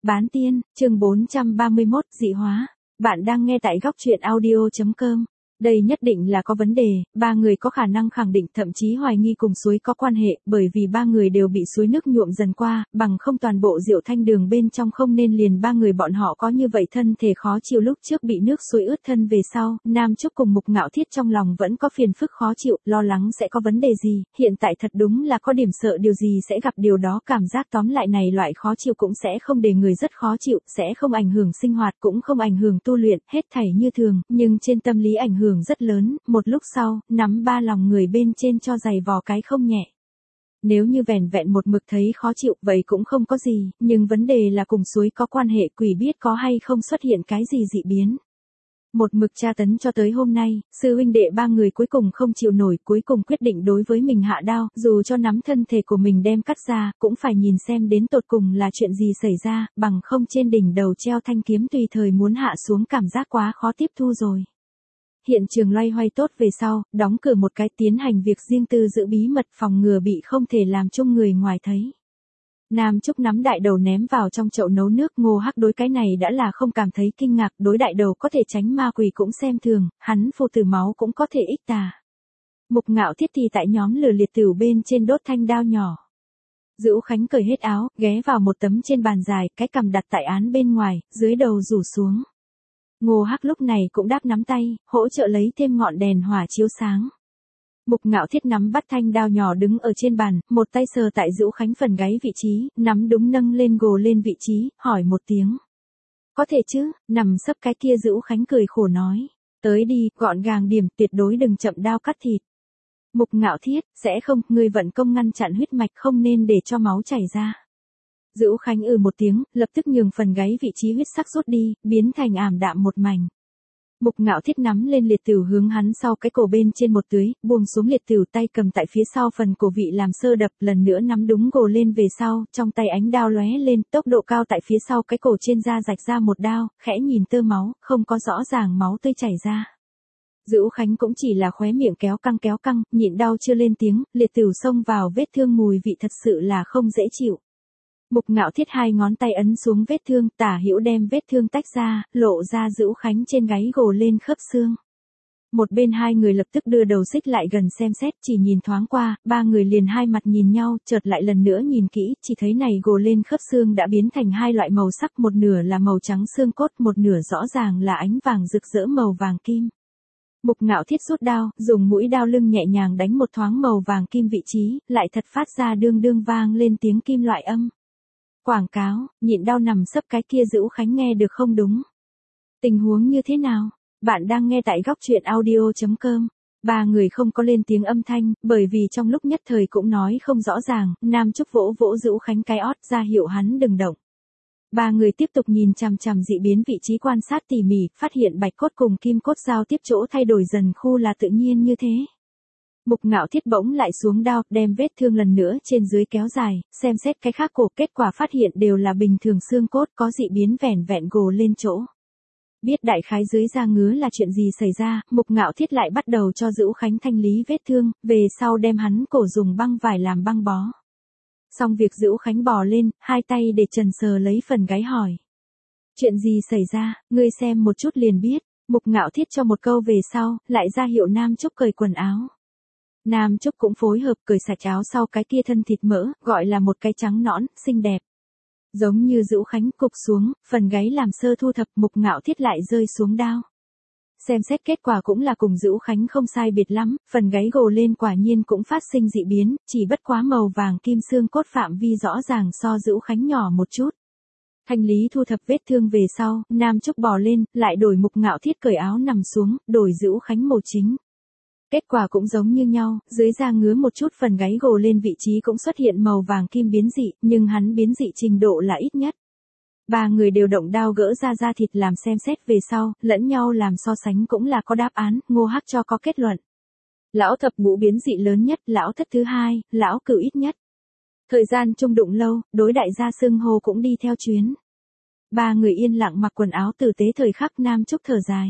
Bán tiên, chương 431, dị hóa. Bạn đang nghe tại góc truyện audio.com. Đây nhất định là có vấn đề, ba người có khả năng khẳng định thậm chí hoài nghi cùng suối có quan hệ, bởi vì ba người đều bị suối nước nhuộm dần qua, bằng không toàn bộ rượu thanh đường bên trong không nên liền ba người bọn họ có như vậy thân thể khó chịu lúc trước bị nước suối ướt thân về sau, Nam Trúc cùng Mục Ngạo Thiết trong lòng vẫn có phiền phức khó chịu, lo lắng sẽ có vấn đề gì, hiện tại thật đúng là có điểm sợ điều gì sẽ gặp điều đó cảm giác tóm lại này loại khó chịu cũng sẽ không để người rất khó chịu, sẽ không ảnh hưởng sinh hoạt cũng không ảnh hưởng tu luyện, hết thảy như thường, nhưng trên tâm lý ảnh hưởng rất lớn, một lúc sau, nắm ba lòng người bên trên cho giày vò cái không nhẹ. Nếu như vẻn vẹn một mực thấy khó chịu, vậy cũng không có gì, nhưng vấn đề là cùng suối có quan hệ quỷ biết có hay không xuất hiện cái gì dị biến. Một mực tra tấn cho tới hôm nay, sư huynh đệ ba người cuối cùng không chịu nổi, cuối cùng quyết định đối với mình hạ đao, dù cho nắm thân thể của mình đem cắt ra, cũng phải nhìn xem đến tột cùng là chuyện gì xảy ra, bằng không trên đỉnh đầu treo thanh kiếm tùy thời muốn hạ xuống cảm giác quá khó tiếp thu rồi. Hiện trường loay hoay tốt về sau, đóng cửa một cái tiến hành việc riêng tư giữ bí mật phòng ngừa bị không thể làm chung người ngoài thấy. Nam Trúc nắm đại đầu ném vào trong chậu nấu nước, Ngô Hắc đối cái này đã là không cảm thấy kinh ngạc, đối đại đầu có thể tránh ma quỷ cũng xem thường, hắn phù tử máu cũng có thể ích tà. Mục Ngạo Thiết thì tại nhóm lửa liệt tửu bên trên đốt thanh đao nhỏ. Dữu Khánh cởi hết áo, ghé vào một tấm trên bàn dài, cái cằm đặt tại án bên ngoài, dưới đầu rủ xuống. Ngô Hắc lúc này cũng đáp nắm tay, hỗ trợ lấy thêm ngọn đèn hỏa chiếu sáng. Mục Ngạo Thiết nắm bắt thanh đao nhỏ đứng ở trên bàn, một tay sờ tại Dữu Khánh phần gáy vị trí, nắm đúng nâng lên gồ lên vị trí, hỏi một tiếng. Có thể chứ, nằm sấp cái kia Dữu Khánh cười khổ nói. Tới đi, gọn gàng điểm, tuyệt đối đừng chậm đao cắt thịt. Mục Ngạo Thiết, sẽ không, ngươi vận công ngăn chặn huyết mạch không nên để cho máu chảy ra. Dữu Khánh một tiếng, lập tức nhường phần gáy vị trí huyết sắc rút đi, biến thành ảm đạm một mảnh. Mục Ngạo Thiết nắm lên liệt tửu hướng hắn sau cái cổ bên trên một tưới, buông xuống liệt tửu tay cầm tại phía sau phần cổ vị làm sơ đập, lần nữa nắm đúng gồ lên về sau, trong tay ánh đao lóe lên, tốc độ cao tại phía sau cái cổ trên da rạch ra một đao, khẽ nhìn tơ máu, không có rõ ràng máu tươi chảy ra. Dữu Khánh cũng chỉ là khóe miệng kéo căng, nhịn đau chưa lên tiếng, liệt tửu xông vào vết thương mùi vị thật sự là không dễ chịu. Mục Ngạo Thiết hai ngón tay ấn xuống vết thương, tả hữu đem vết thương tách ra, lộ ra Dữu Khánh trên gáy gồ lên khớp xương. Một bên hai người lập tức đưa đầu xích lại gần xem xét, chỉ nhìn thoáng qua, ba người liền hai mặt nhìn nhau, chợt lại lần nữa nhìn kỹ, chỉ thấy này gồ lên khớp xương đã biến thành hai loại màu sắc, một nửa là màu trắng xương cốt, một nửa rõ ràng là ánh vàng rực rỡ màu vàng kim. Mục Ngạo Thiết rút đao, dùng mũi đao lưng nhẹ nhàng đánh một thoáng màu vàng kim vị trí, lại thật phát ra đương đương vang lên tiếng kim loại âm. Quảng cáo, nhịn đau nằm sấp cái kia Dữu Khánh nghe được không đúng. Tình huống như thế nào? Bạn đang nghe tại góc truyện audio.com. Ba người không có lên tiếng âm thanh, bởi vì trong lúc nhất thời cũng nói không rõ ràng, Nam Trúc vỗ vỗ Dữu Khánh cái ót ra hiệu hắn đừng động. Ba người tiếp tục nhìn chằm chằm dị biến vị trí quan sát tỉ mỉ, phát hiện bạch cốt cùng kim cốt giao tiếp chỗ thay đổi dần khu là tự nhiên như thế. Mục Ngạo Thiết bỗng lại xuống đao, đem vết thương lần nữa trên dưới kéo dài, xem xét cái khác cổ, kết quả phát hiện đều là bình thường xương cốt, có dị biến vẻn vẹn gồ lên chỗ. Biết đại khái dưới da ngứa là chuyện gì xảy ra, Mục Ngạo Thiết lại bắt đầu cho Dữu Khánh thanh lý vết thương, về sau đem hắn cổ dùng băng vải làm băng bó. Xong việc Dữu Khánh bò lên, hai tay để trần sờ lấy phần gáy hỏi. Chuyện gì xảy ra, ngươi xem một chút liền biết. Mục Ngạo Thiết cho một câu về sau, lại ra hiệu Nam Trúc cởi quần áo. Nam Trúc cũng phối hợp cởi sạch áo sau cái kia thân thịt mỡ, gọi là một cái trắng nõn, xinh đẹp. Giống như Dữu Khánh cục xuống, phần gáy làm sơ thu thập, Mục Ngạo Thiết lại rơi xuống đao. Xem xét kết quả cũng là cùng Dữu Khánh không sai biệt lắm, phần gáy gồ lên quả nhiên cũng phát sinh dị biến, chỉ bất quá màu vàng kim xương cốt phạm vi rõ ràng so Dữu Khánh nhỏ một chút. Thanh lý thu thập vết thương về sau, Nam Trúc bò lên, lại đổi Mục Ngạo Thiết cởi áo nằm xuống, đổi Dữu Khánh màu chính. Kết quả cũng giống như nhau, dưới da ngứa một chút phần gáy gồ lên vị trí cũng xuất hiện màu vàng kim biến dị, nhưng hắn biến dị trình độ là ít nhất. Ba người đều động đao gỡ ra da thịt làm xem xét về sau, lẫn nhau làm so sánh cũng là có đáp án, Ngô Hắc cho có kết luận. Lão thập ngũ biến dị lớn nhất, lão thất thứ hai, lão cửu ít nhất. Thời gian chung đụng lâu, đối đại gia xưng hô cũng đi theo chuyến. Ba người yên lặng mặc quần áo tử tế thời khắc Nam Trúc thở dài.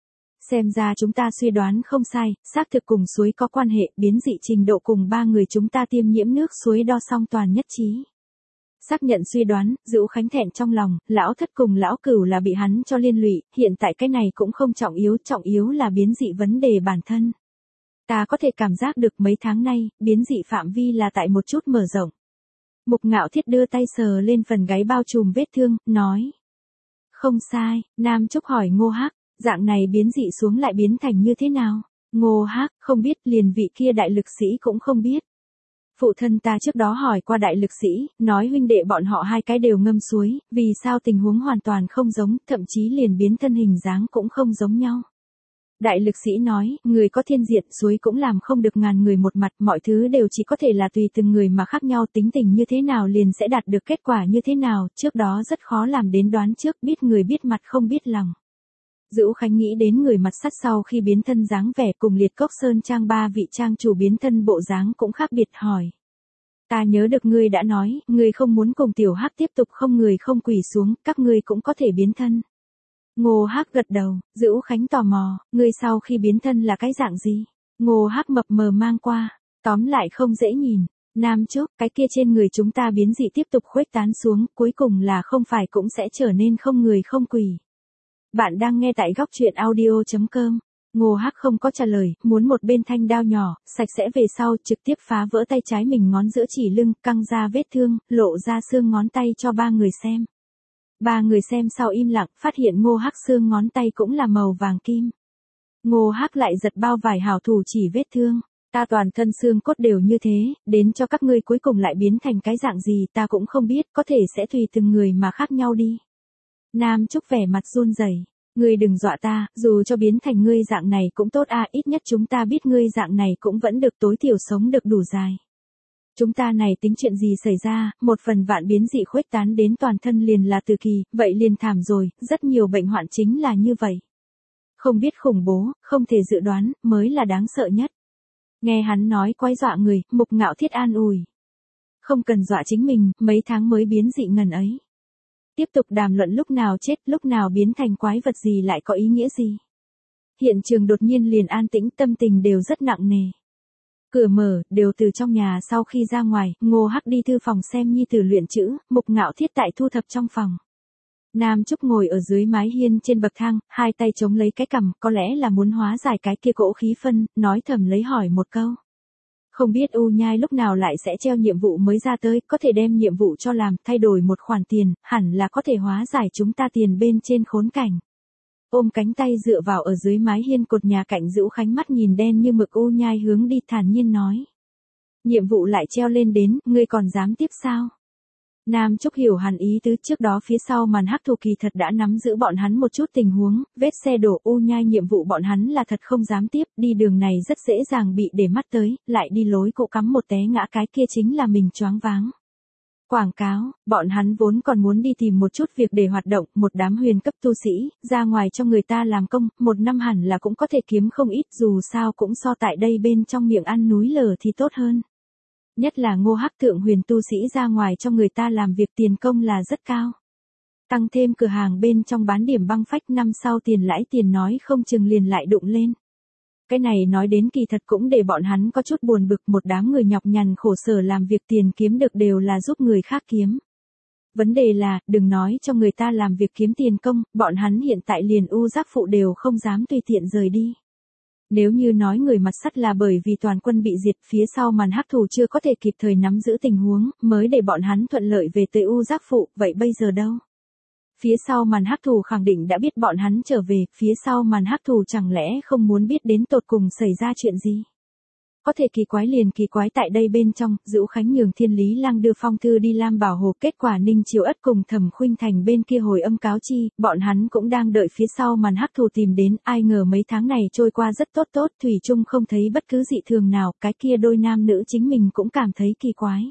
Xem ra chúng ta suy đoán không sai, xác thực cùng suối có quan hệ, biến dị trình độ cùng ba người chúng ta tiêm nhiễm nước suối đo xong toàn nhất trí. Xác nhận suy đoán, Dữu Khánh thẹn trong lòng, lão thất cùng lão cửu là bị hắn cho liên lụy, hiện tại cái này cũng không trọng yếu là biến dị vấn đề bản thân. Ta có thể cảm giác được mấy tháng nay, biến dị phạm vi là tại một chút mở rộng. Mục Ngạo Thiết đưa tay sờ lên phần gáy bao trùm vết thương, nói. Không sai, Nam Trúc hỏi Ngô Hắc, dạng này biến dị xuống lại biến thành như thế nào? Ngô Hắc, không biết, liền vị kia đại lực sĩ cũng không biết. Phụ thân ta trước đó hỏi qua đại lực sĩ, nói huynh đệ bọn họ hai cái đều ngâm suối, vì sao tình huống hoàn toàn không giống, thậm chí liền biến thân hình dáng cũng không giống nhau. Đại lực sĩ nói, người có thiên diện, suối cũng làm không được ngàn người một mặt, mọi thứ đều chỉ có thể là tùy từng người mà khác nhau, tính tình như thế nào liền sẽ đạt được kết quả như thế nào, trước đó rất khó làm đến đoán trước, biết người biết mặt không biết lòng. Dữu Khánh nghĩ đến người mặt sắt sau khi biến thân dáng vẻ cùng Liệt Cốc Sơn Trang ba vị trang chủ biến thân bộ dáng cũng khác biệt, hỏi. Ta nhớ được ngươi đã nói, ngươi không muốn cùng Tiểu Hắc tiếp tục không người không quỳ xuống, các ngươi cũng có thể biến thân. Ngô Hắc gật đầu, Dữu Khánh tò mò, ngươi sau khi biến thân là cái dạng gì? Ngô Hắc mập mờ mang qua, tóm lại không dễ nhìn. Nam Trúc, cái kia trên người chúng ta biến dị tiếp tục khuếch tán xuống, cuối cùng là không phải cũng sẽ trở nên không người không quỳ. Bạn đang nghe tại góc truyện audio.com. Ngô Hắc không có trả lời, muốn một bên thanh đao nhỏ, sạch sẽ về sau, trực tiếp phá vỡ tay trái mình ngón giữa chỉ lưng, căng ra vết thương, lộ ra xương ngón tay cho ba người xem. Ba người xem sau im lặng, phát hiện Ngô Hắc xương ngón tay cũng là màu vàng kim. Ngô Hắc lại giật bao vải hảo thủ chỉ vết thương. Ta toàn thân xương cốt đều như thế, đến cho các ngươi cuối cùng lại biến thành cái dạng gì ta cũng không biết, có thể sẽ tùy từng người mà khác nhau đi. Nam Trúc vẻ mặt run rẩy. Ngươi đừng dọa ta, dù cho biến thành ngươi dạng này cũng tốt ít nhất chúng ta biết ngươi dạng này cũng vẫn được, tối thiểu sống được đủ dài. Chúng ta này tính chuyện gì xảy ra, một phần vạn biến dị khuếch tán đến toàn thân liền là từ kỳ, vậy liền thảm rồi, rất nhiều bệnh hoạn chính là như vậy. Không biết khủng bố, không thể dự đoán, mới là đáng sợ nhất. Nghe hắn nói quái dọa người, Mục Ngạo Thiết an ủi. Không cần dọa chính mình, mấy tháng mới biến dị ngần ấy. Tiếp tục đàm luận lúc nào chết, lúc nào biến thành quái vật gì lại có ý nghĩa gì. Hiện trường đột nhiên liền an tĩnh, tâm tình đều rất nặng nề. Cửa mở, đều từ trong nhà sau khi ra ngoài, Ngô Hắc đi thư phòng xem nhi tử luyện chữ, Mục Ngạo Thiết tại thu thập trong phòng. Nam Trúc ngồi ở dưới mái hiên trên bậc thang, hai tay chống lấy cái cằm, có lẽ là muốn hóa giải cái kia cỗ khí phân, nói thầm lấy hỏi một câu. Không biết U Nhai lúc nào lại sẽ treo nhiệm vụ mới ra tới, có thể đem nhiệm vụ cho làm, thay đổi một khoản tiền, hẳn là có thể hóa giải chúng ta tiền bên trên khốn cảnh. Ôm cánh tay dựa vào ở dưới mái hiên cột nhà cạnh Dữu Khánh mắt nhìn đen như mực U Nhai hướng đi thản nhiên nói. Nhiệm vụ lại treo lên đến, ngươi còn dám tiếp sao? Nam Trúc hiểu hẳn ý tứ, trước đó phía sau màn hắc thủ kỳ thật đã nắm giữ bọn hắn một chút tình huống, vết xe đổ U Nhai nhiệm vụ bọn hắn là thật không dám tiếp, đi đường này rất dễ dàng bị để mắt tới, lại đi lối cộ cắm một té ngã cái kia chính là mình choáng váng. Quảng cáo, bọn hắn vốn còn muốn đi tìm một chút việc để hoạt động, một đám huyền cấp tu sĩ, ra ngoài cho người ta làm công, một năm hẳn là cũng có thể kiếm không ít, dù sao cũng so tại đây bên trong miệng ăn núi lở thì tốt hơn. Nhất là Ngô Hắc thượng huyền tu sĩ ra ngoài cho người ta làm việc tiền công là rất cao. Tăng thêm cửa hàng bên trong bán điểm băng phách, năm sau tiền lãi tiền nói không chừng liền lại đụng lên. Cái này nói đến kỳ thật cũng để bọn hắn có chút buồn bực, một đám người nhọc nhằn khổ sở làm việc tiền kiếm được đều là giúp người khác kiếm. Vấn đề là, đừng nói cho người ta làm việc kiếm tiền công, bọn hắn hiện tại liền u giác phụ đều không dám tùy tiện rời đi. Nếu như nói người mặt sắt là bởi vì toàn quân bị diệt, phía sau màn hắc thủ chưa có thể kịp thời nắm giữ tình huống, mới để bọn hắn thuận lợi về tới u giác phụ, vậy bây giờ đâu? Phía sau màn hắc thủ khẳng định đã biết bọn hắn trở về, phía sau màn hắc thủ chẳng lẽ không muốn biết đến tột cùng xảy ra chuyện gì? Có thể kỳ quái liền kỳ quái tại đây bên trong, Dữu Khánh nhường Thiên Lý Lang đưa phong thư đi Lam Bảo Hồ, kết quả Ninh Chiêu Ất cùng Thẩm Khuynh Thành bên kia hồi âm cáo chi, bọn hắn cũng đang đợi phía sau màn hắc thủ tìm đến, ai ngờ mấy tháng này trôi qua rất tốt, thủy chung không thấy bất cứ dị thường nào, cái kia đôi nam nữ chính mình cũng cảm thấy kỳ quái.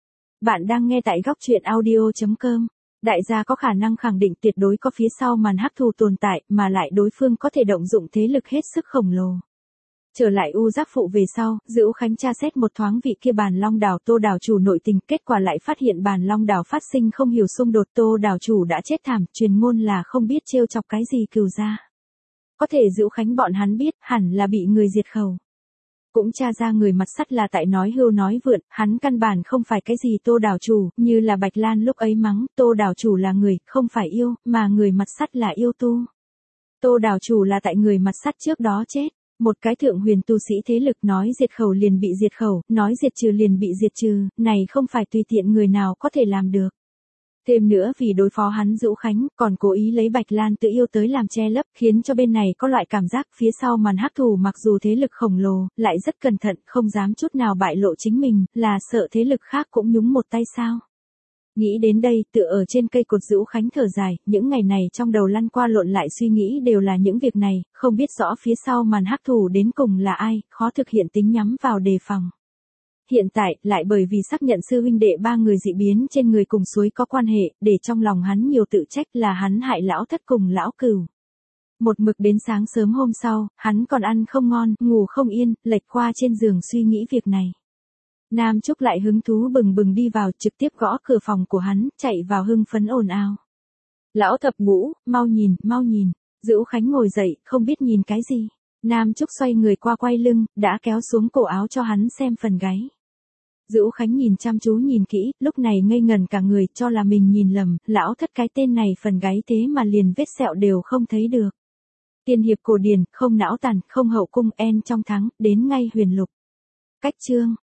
Bạn đang nghe tại góc truyện audio.com. Đại gia có khả năng khẳng định tuyệt đối có phía sau màn hắc thủ tồn tại, mà lại đối phương có thể động dụng thế lực hết sức khổng lồ. Trở lại u giác phụ về sau, Dữu Khánh tra xét một thoáng vị kia Bàn Long đảo Tô đảo chủ nội tình, kết quả lại phát hiện Bàn Long đảo phát sinh không hiểu xung đột, Tô đảo chủ đã chết thảm, truyền ngôn là không biết trêu chọc cái gì cừu gia. Có thể Dữu Khánh bọn hắn biết, hẳn là bị người diệt khẩu. Cũng tra ra người mặt sắt là tại nói hưu nói vượn, hắn căn bản không phải cái gì Tô đảo chủ, như là Bạch Lan lúc ấy mắng, Tô đảo chủ là người, không phải yêu, mà người mặt sắt là yêu tu. Tô đảo chủ là tại người mặt sắt trước đó chết. Một cái thượng huyền tu sĩ thế lực nói diệt khẩu liền bị diệt khẩu, nói diệt trừ liền bị diệt trừ, này không phải tùy tiện người nào có thể làm được. Thêm nữa vì đối phó hắn Dữu Khánh, còn cố ý lấy Bạch Lan tự yêu tới làm che lấp, khiến cho bên này có loại cảm giác phía sau màn hắc thủ mặc dù thế lực khổng lồ, lại rất cẩn thận, không dám chút nào bại lộ chính mình, là sợ thế lực khác cũng nhúng một tay sao. Nghĩ đến đây, tựa ở trên cây cột Dữu Khánh thở dài, những ngày này trong đầu lăn qua lộn lại suy nghĩ đều là những việc này, không biết rõ phía sau màn hắc thủ đến cùng là ai, khó thực hiện tính nhắm vào đề phòng. Hiện tại, lại bởi vì xác nhận sư huynh đệ ba người dị biến trên người cùng suối có quan hệ, để trong lòng hắn nhiều tự trách là hắn hại lão thất cùng lão cửu. Một mực đến sáng sớm hôm sau, hắn còn ăn không ngon, ngủ không yên, lệch qua trên giường suy nghĩ việc này. Nam Trúc lại hứng thú bừng bừng đi vào, trực tiếp gõ cửa phòng của hắn, chạy vào hưng phấn ồn ào. Lão thập ngũ, mau nhìn, Dữu Khánh ngồi dậy, không biết nhìn cái gì. Nam Trúc xoay người qua quay lưng, đã kéo xuống cổ áo cho hắn xem phần gáy. Dữu Khánh nhìn chăm chú nhìn kỹ, lúc này ngây ngần cả người, cho là mình nhìn lầm, lão thất cái tên này phần gáy thế mà liền vết sẹo đều không thấy được. Tiên hiệp cổ điển, không não tàn, không hậu cung, en trong thắng, đến ngay huyền lục. Cách chương